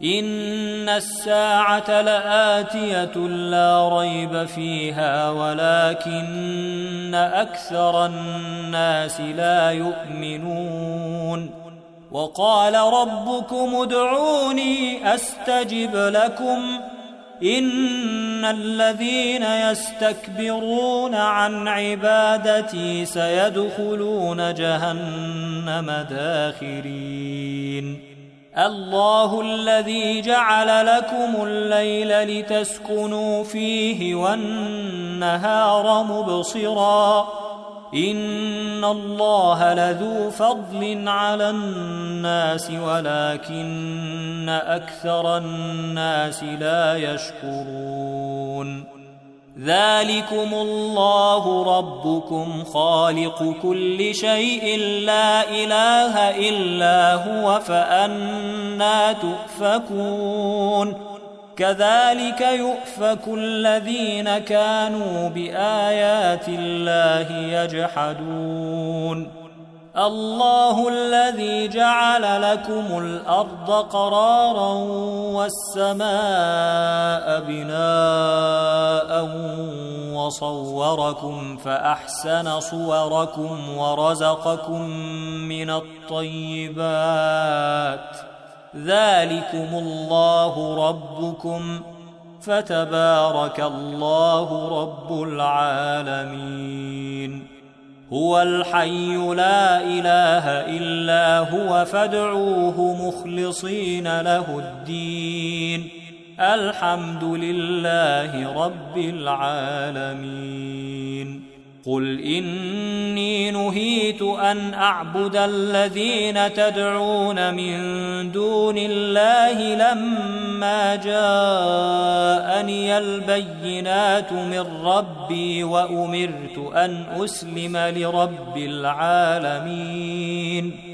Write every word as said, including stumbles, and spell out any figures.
إن الساعة لآتية لا ريب فيها ولكن أكثر الناس لا يؤمنون وقال ربكم ادعوني أستجب لكم إن الذين يستكبرون عن عبادتي سيدخلون جهنم داخرين الله الذي جعل لكم الليل لتسكنوا فيه والنهار مبصرا إن الله لذو فضل على الناس ولكن أكثر الناس لا يشكرون ذلكم الله ربكم خالق كل شيء لا إله إلا هو فأنى تؤفكون كذلك يؤفك الذين كانوا بآيات الله يجحدون الله الذي جعل لكم الأرض قرارا والسماء بناء وصوركم فأحسن صوركم ورزقكم من الطيبات ذلكم الله ربكم فتبارك الله رب العالمين هو الحي لا إله إلا هو فادعوه مخلصين له الدين الحمد لله رب العالمين قل إني نهيت أن أعبد الذين تدعون من دون الله لما جاءني البينات من ربي وأمرت أن أسلم لرب العالمين